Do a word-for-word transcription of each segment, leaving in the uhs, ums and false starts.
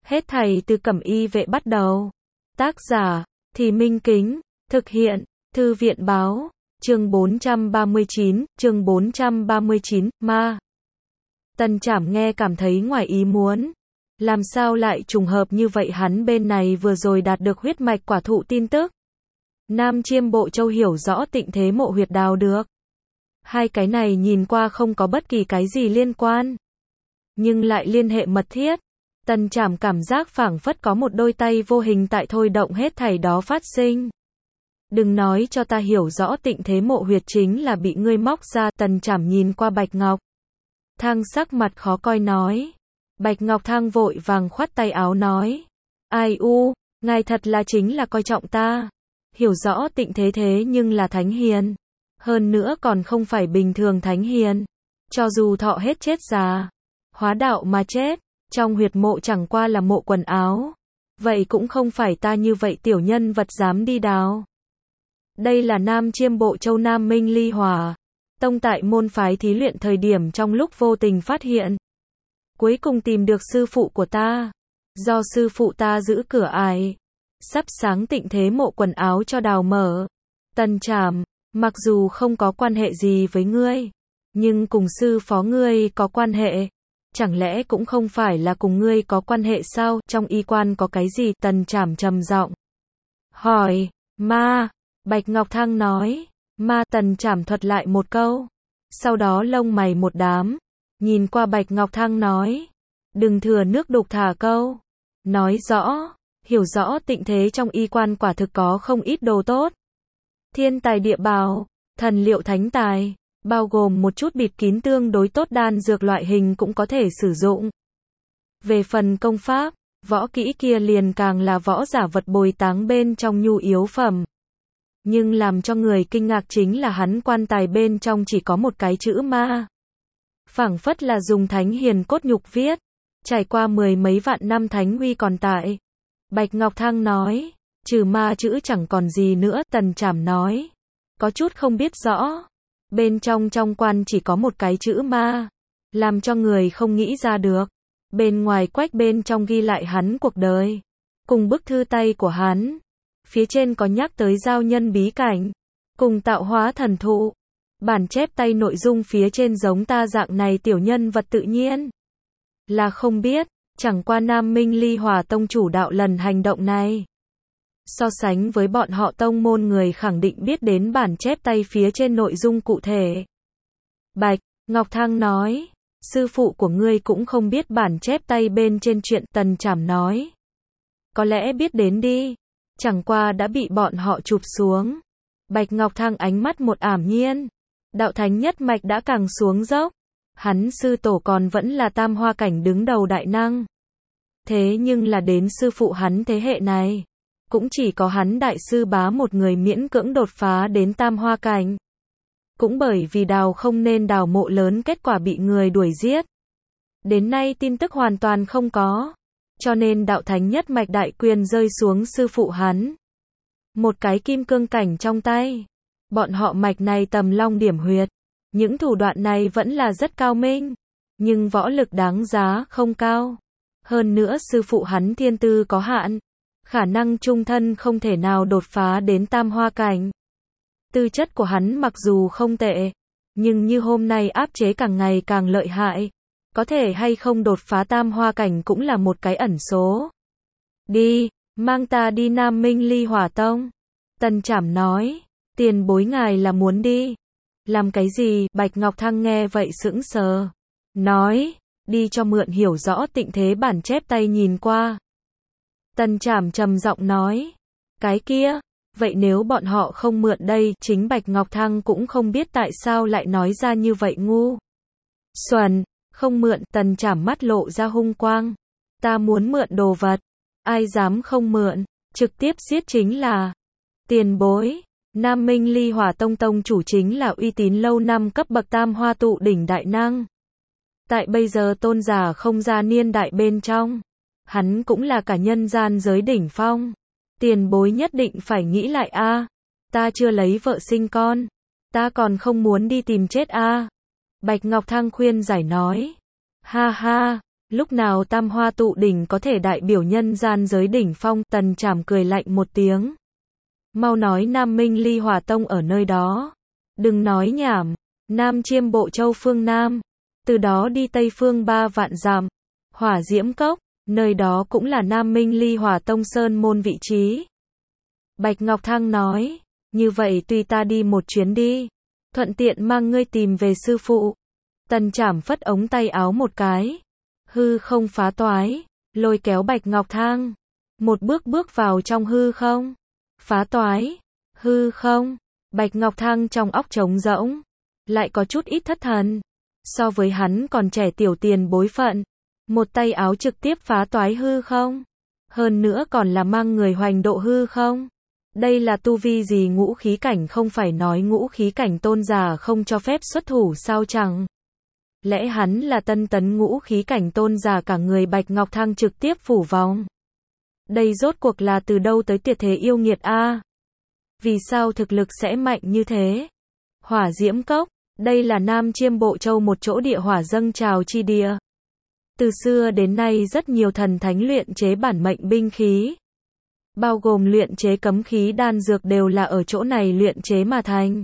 Hết thảy từ Cẩm Y Vệ bắt đầu. Tác giả, Thì Minh Kính, thực hiện, Thư viện báo, chương bốn trăm ba mươi chín, chương bốn trăm ba mươi chín, ma. Tần Trảm nghe cảm thấy ngoài ý muốn. Làm sao lại trùng hợp như vậy, hắn bên này vừa rồi đạt được huyết mạch quả thụ tin tức. Nam Chiêm Bộ Châu hiểu rõ Tịnh Thế Mộ huyệt đào được. Hai cái này nhìn qua không có bất kỳ cái gì liên quan, nhưng lại liên hệ mật thiết. Tần Trảm cảm giác phảng phất có một đôi tay vô hình tại thôi động hết thảy đó phát sinh. Đừng nói cho ta hiểu rõ Tịnh Thế Mộ huyệt chính là bị ngươi móc ra. Tần Trảm nhìn qua Bạch Ngọc Thang sắc mặt khó coi nói. Bạch Ngọc Thang vội vàng khoát tay áo nói. Ai u, ngài thật là chính là coi trọng ta. Hiểu rõ Tịnh Thế thế nhưng là thánh hiền. Hơn nữa còn không phải bình thường thánh hiền. Cho dù thọ hết chết già, hóa đạo mà chết, trong huyệt mộ chẳng qua là mộ quần áo. Vậy cũng không phải ta như vậy tiểu nhân vật dám đi đào. Đây là Nam Chiêm Bộ Châu Nam Minh Ly Hỏa Tông tại môn phái thí luyện thời điểm trong lúc vô tình phát hiện. Cuối cùng tìm được sư phụ của ta. Do sư phụ ta giữ cửa ải, sắp sáng Tịnh Thế Mộ quần áo cho đào mở. Tần Trảm, mặc dù không có quan hệ gì với ngươi, nhưng cùng sư phó ngươi có quan hệ. Chẳng lẽ cũng không phải là cùng ngươi có quan hệ sao? Trong y quan có cái gì? Tần Trảm trầm giọng hỏi. Ma. Bạch Ngọc Thang nói. Ma. Tần Trảm thuật lại một câu. Sau đó lông mày một đám, nhìn qua Bạch Ngọc Thang nói. Đừng thừa nước đục thả câu. Nói rõ, hiểu rõ Tịnh Thế trong y quan quả thực có không ít đồ tốt. Thiên tài địa bảo, thần liệu thánh tài, bao gồm một chút bịt kín tương đối tốt đan dược loại hình cũng có thể sử dụng. Về phần công pháp, võ kỹ kia liền càng là võ giả vật bồi táng bên trong nhu yếu phẩm. Nhưng làm cho người kinh ngạc chính là hắn quan tài bên trong chỉ có một cái chữ ma. Phảng phất là dùng thánh hiền cốt nhục viết, trải qua mười mấy vạn năm thánh uy còn tại. Bạch Ngọc Thang nói, trừ ma chữ chẳng còn gì nữa. Tần Trảm nói, có chút không biết rõ. Bên trong trong quan chỉ có một cái chữ ma, làm cho người không nghĩ ra được. Bên ngoài quách bên trong ghi lại hắn cuộc đời, cùng bức thư tay của hắn. Phía trên có nhắc tới giao nhân bí cảnh, cùng tạo hóa thần thụ. Bản chép tay nội dung phía trên giống ta dạng này tiểu nhân vật tự nhiên là không biết, chẳng qua Nam Minh Ly Hỏa Tông chủ đạo lần hành động này. So sánh với bọn họ tông môn người khẳng định biết đến bản chép tay phía trên nội dung cụ thể. Bạch Ngọc Thang nói, sư phụ của ngươi cũng không biết bản chép tay bên trên chuyện. Tần Trảm nói, có lẽ biết đến đi, chẳng qua đã bị bọn họ chụp xuống. Bạch Ngọc Thang ánh mắt một ảm nhiên, đạo thánh nhất mạch đã càng xuống dốc. Hắn sư tổ còn vẫn là tam hoa cảnh đứng đầu đại năng. Thế nhưng là đến sư phụ hắn thế hệ này, cũng chỉ có hắn đại sư bá một người miễn cưỡng đột phá đến tam hoa cảnh. Cũng bởi vì đào không nên đào mộ lớn, kết quả bị người đuổi giết. Đến nay tin tức hoàn toàn không có. Cho nên đạo thánh nhất mạch đại quyền rơi xuống sư phụ hắn. Một cái kim cương cảnh trong tay. Bọn họ mạch này tầm long điểm huyệt. Những thủ đoạn này vẫn là rất cao minh, nhưng võ lực đáng giá không cao. Hơn nữa sư phụ hắn thiên tư có hạn, khả năng chung thân không thể nào đột phá đến tam hoa cảnh. Tư chất của hắn mặc dù không tệ, nhưng như hôm nay áp chế càng ngày càng lợi hại. Có thể hay không đột phá tam hoa cảnh cũng là một cái ẩn số. Đi, mang ta đi Nam Minh Ly Hỏa Tông. Tần Trảm nói, tiền bối ngài là muốn đi. Làm cái gì? Bạch Ngọc Thang nghe vậy sững sờ. Nói, đi cho mượn hiểu rõ Tịnh Thế bản chép tay nhìn qua. Tần Trảm trầm giọng nói, cái kia, vậy nếu bọn họ không mượn đây? Chính Bạch Ngọc Thang cũng không biết tại sao lại nói ra như vậy ngu xuẩn. Không mượn? Tần Trảm mắt lộ ra hung quang. Ta muốn mượn đồ vật, ai dám không mượn, trực tiếp giết chính là. Tiền bối, Nam Minh Ly Hỏa Tông tông chủ chính là uy tín lâu năm cấp bậc tam hoa tụ đỉnh đại năng. Tại bây giờ tôn giả không ra niên đại bên trong, hắn cũng là cả nhân gian giới đỉnh phong. Tiền bối nhất định phải nghĩ lại a. Ta chưa lấy vợ sinh con, ta còn không muốn đi tìm chết a. Bạch Ngọc Thang khuyên giải nói. Ha ha, Lúc nào tam hoa tụ đỉnh có thể đại biểu nhân gian giới đỉnh phong, Tần Trảm cười lạnh một tiếng. Mau nói Nam Minh Ly Hỏa Tông ở nơi đó. Đừng nói nhảm, Nam Chiêm Bộ Châu phương Nam. Từ đó đi Tây phương ba vạn dặm. Hỏa Diễm Cốc, nơi đó cũng là Nam Minh Ly Hỏa Tông sơn môn vị trí. Bạch Ngọc Thăng nói, như vậy tùy ta đi một chuyến đi. Thuận tiện mang ngươi tìm về sư phụ. Tần Trảm phất ống tay áo một cái. Hư không phá toái, lôi kéo Bạch Ngọc Thang. Một bước bước vào trong hư không. Phá toái, hư không. Bạch Ngọc Thang trong óc trống rỗng. Lại có chút ít thất thần. So với hắn còn trẻ tiểu tiền bối phận. Một tay áo trực tiếp phá toái hư không. Hơn nữa còn là mang người hoành độ hư không. Đây là tu vi gì ngũ khí cảnh, không phải nói ngũ khí cảnh tôn giả không cho phép xuất thủ sao chẳng. Lẽ hắn là tân tấn ngũ khí cảnh tôn giả cả người Bạch Ngọc Thang trực tiếp phủ vòng. Đây rốt cuộc là từ đâu tới tuyệt thế yêu nghiệt a? Vì sao thực lực sẽ mạnh như thế? Hỏa Diễm Cốc, đây là Nam Chiêm Bộ Châu một chỗ địa hỏa dâng trào chi địa. Từ xưa đến nay rất nhiều thần thánh luyện chế bản mệnh binh khí. Bao gồm luyện chế cấm khí đan dược đều là ở chỗ này luyện chế mà thành.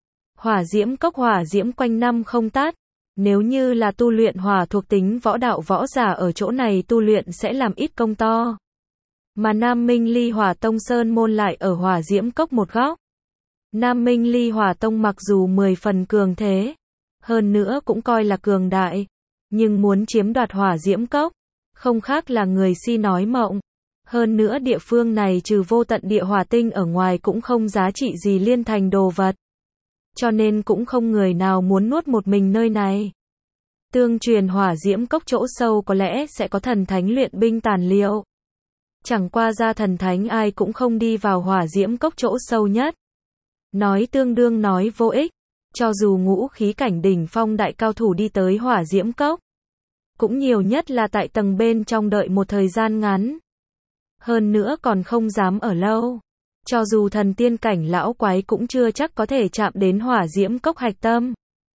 Hỏa Diễm Cốc hỏa diễm quanh năm không tắt. Nếu như là tu luyện hỏa thuộc tính võ đạo võ giả ở chỗ này tu luyện sẽ làm ít công to. Mà Nam Minh Ly Hỏa Tông sơn môn lại ở Hỏa Diễm Cốc một góc. Nam Minh Ly Hỏa Tông mặc dù mười phần cường thế, hơn nữa cũng coi là cường đại, nhưng muốn chiếm đoạt Hỏa Diễm Cốc, không khác là người si nói mộng. Hơn nữa địa phương này trừ vô tận địa hỏa tinh ở ngoài cũng không giá trị gì liên thành đồ vật. Cho nên cũng không người nào muốn nuốt một mình nơi này. Tương truyền Hỏa Diễm Cốc chỗ sâu có lẽ sẽ có thần thánh luyện binh tàn liệu. Chẳng qua ra thần thánh ai cũng không đi vào Hỏa Diễm Cốc chỗ sâu nhất. Nói tương đương nói vô ích. Cho dù ngũ khí cảnh đỉnh phong đại cao thủ đi tới Hỏa Diễm Cốc, cũng nhiều nhất là tại tầng bên trong đợi một thời gian ngắn. Hơn nữa còn không dám ở lâu. Cho dù thần tiên cảnh lão quái cũng chưa chắc có thể chạm đến Hỏa Diễm Cốc hạch tâm.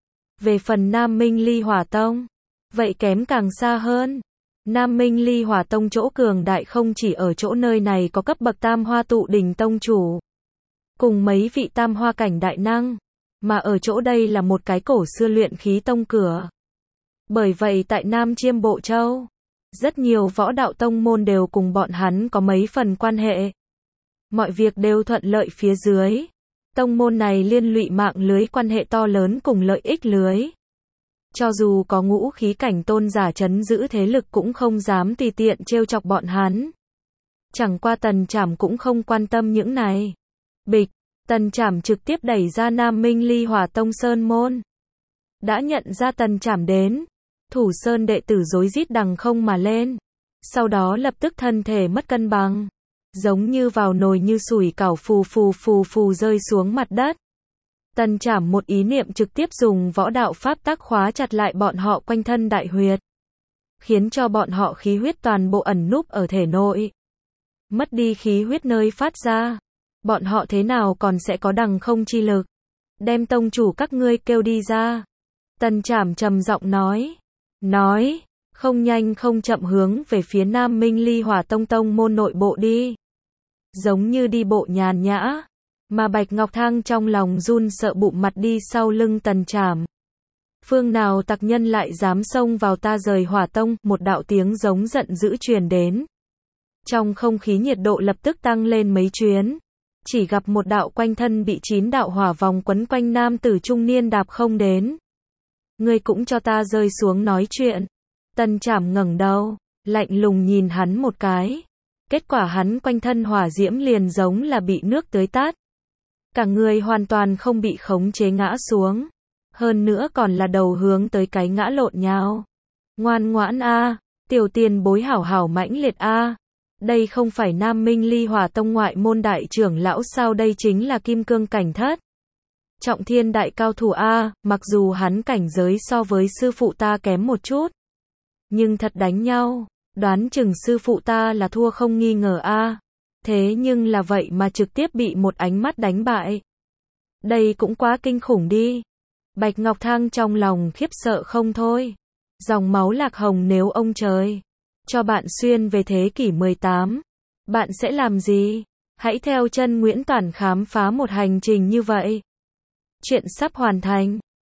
Về phần Nam Minh Ly Hỏa Tông, vậy kém càng xa hơn. Nam Minh Ly Hỏa Tông chỗ cường đại không chỉ ở chỗ nơi này có cấp bậc tam hoa tụ đỉnh tông chủ, cùng mấy vị tam hoa cảnh đại năng, mà ở chỗ đây là một cái cổ xưa luyện khí tông cửa. Bởi vậy tại Nam Chiêm Bộ Châu, rất nhiều võ đạo tông môn đều cùng bọn hắn có mấy phần quan hệ. Mọi việc đều thuận lợi phía dưới. Tông môn này liên lụy mạng lưới quan hệ to lớn cùng lợi ích lưới. Cho dù có ngũ khí cảnh tôn giả trấn giữ thế lực cũng không dám tùy tiện trêu chọc bọn hắn. Chẳng qua Tần Trảm cũng không quan tâm những này. Bịch, Tần Trảm trực tiếp đẩy ra Nam Minh Ly Hỏa Tông sơn môn. Đã nhận ra Tần Trảm đến, Thủ Sơn đệ tử rối rít đằng không mà lên. Sau đó lập tức thân thể mất cân bằng. Giống như vào nồi như sủi cảo phù phù phù phù rơi xuống mặt đất. Tần Trảm một ý niệm trực tiếp dùng võ đạo pháp tác khóa chặt lại bọn họ quanh thân đại huyệt. Khiến cho bọn họ khí huyết toàn bộ ẩn núp ở thể nội. Mất đi khí huyết nơi phát ra. Bọn họ thế nào còn sẽ có đằng không chi lực. Đem tông chủ các ngươi kêu đi ra. Tần Trảm trầm giọng nói. Nói, không nhanh không chậm hướng về phía Nam Minh Ly Hỏa Tông tông môn nội bộ đi. Giống như đi bộ nhàn nhã. Mà Bạch Ngọc Thang trong lòng run sợ bụng mặt đi sau lưng Tần Trảm. Phương nào tặc nhân lại dám xông vào ta rời Hỏa Tông, một đạo tiếng giống giận dữ truyền đến. Trong không khí nhiệt độ lập tức tăng lên mấy chuyến. Chỉ gặp một đạo quanh thân bị chín đạo hỏa vòng quấn quanh nam tử trung niên đạp không đến. Ngươi cũng cho ta rơi xuống nói chuyện. Tần Trảm ngẩng đầu, lạnh lùng nhìn hắn một cái. Kết quả hắn quanh thân hỏa diễm liền giống là bị nước tưới tát. Cả người hoàn toàn không bị khống chế ngã xuống. Hơn nữa còn là đầu hướng tới cái ngã lộn nhào. Ngoan ngoãn a, tiểu tiền bối hảo hảo mãnh liệt a. Đây không phải Nam Minh Ly Hỏa Tông ngoại môn đại trưởng lão sao, đây chính là kim cương cảnh thất. Trọng thiên đại cao thủ a, mặc dù hắn cảnh giới so với sư phụ ta kém một chút. Nhưng thật đánh nhau, đoán chừng sư phụ ta là thua không nghi ngờ a. Thế nhưng là vậy mà trực tiếp bị một ánh mắt đánh bại. Đây cũng quá kinh khủng đi. Bạch Ngọc Thang trong lòng khiếp sợ không thôi. Dòng máu lạc hồng nếu ông trời cho bạn xuyên về thế kỷ mười tám, bạn sẽ làm gì? Hãy theo chân Nguyễn Toản khám phá một hành trình như vậy. Chuyện sắp hoàn thành.